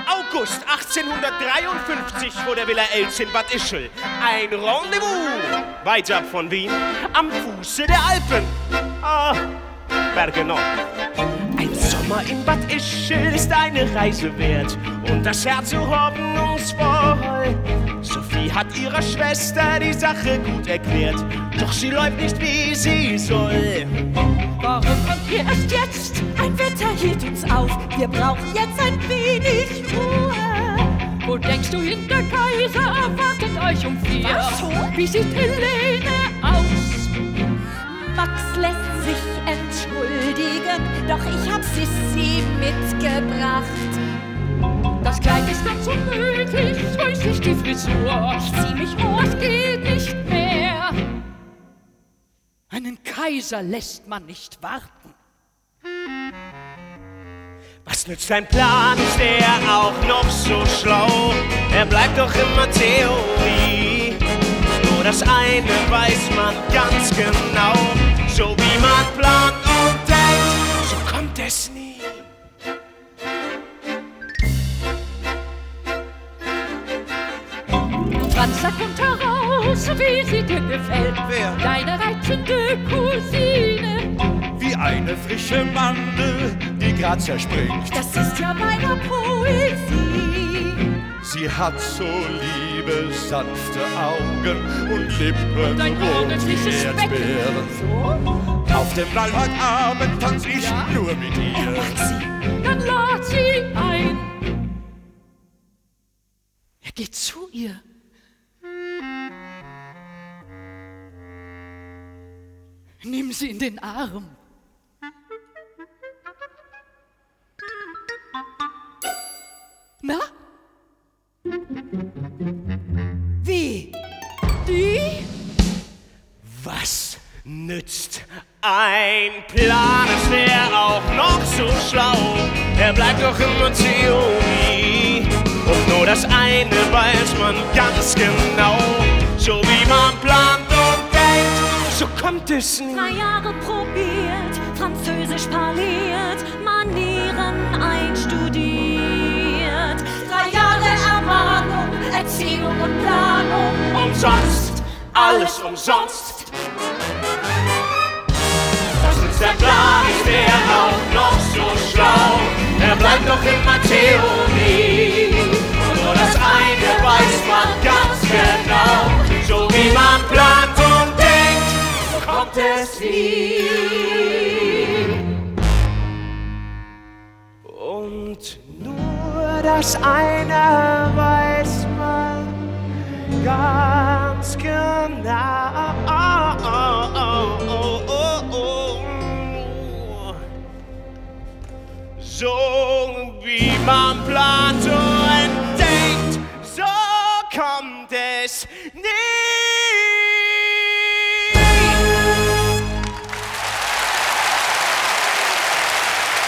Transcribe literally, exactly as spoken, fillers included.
August achtzehnhundertdreiundfünfzig vor der Villa Elz in Bad Ischl. Ein Rendezvous, weit ab von Wien, am Fuße der Alpen. Ah, Berge Nord. Ein Sommer in Bad Ischl ist eine Reise wert und das Herz so hoffnungsvoll. Sophie hat ihrer Schwester die Sache gut erklärt, doch sie läuft nicht, wie sie soll. Warum kommt ihr erst jetzt? Ein Wetter hielt uns auf. Wir brauchen jetzt ein wenig Ruhe. Wo denkst du hin, der Kaiser erwartet euch um vier? Was so? Wie sieht Helene aus? Max lässt sich entschuldigen, doch ich hab Sissi mitgebracht. Das Kleid ist ganz unmöglich, weiß ich die Frisur. Ich zieh mich Das hoch. geht nicht mehr. Einen Kaiser lässt man nicht warten. Was nützt ein Plan, ist der auch noch so schlau? Er bleibt doch immer Theorie. Nur das eine weiß man ganz genau. So wie man plant und denkt, so kommt es nie. Franz, sag kommt heraus, wie sie dir gefällt. Wer? Deine reizende Cousine. Wie eine frische Mandel, die grad zerspringt. Das ist ja meine Poesie. Sie hat so liebe, sanfte Augen und Lippen Dein rot ordentliches wie Erdbeeren. So? Auf dem Ballhagabend tanz ich Ja? nur mit ihr. Dann lad sie ein. Er geht zu ihr. Nimm sie in den Arm. Na? Wie? Die? Was nützt ein Plan, es wär auch noch so schlau? Er bleibt doch immer Theorie. Und nur das eine weiß man ganz genau. So wie man plant und denkt, so kommt es nie. Drei Jahre probiert, Französisch parliert, Manieren einstudiert. Drei Jahre Ermahnung, Erziehung und Planung. Umsonst, alles umsonst. Was nützt der Plan, ist der auch noch so schlau? Er bleibt doch immer Theorie. Und nur das eine weiß man ganz genau. So wie man plant und denkt, so kommt es nie. Und nur das eine weiß man ganz genau. So wie man plant und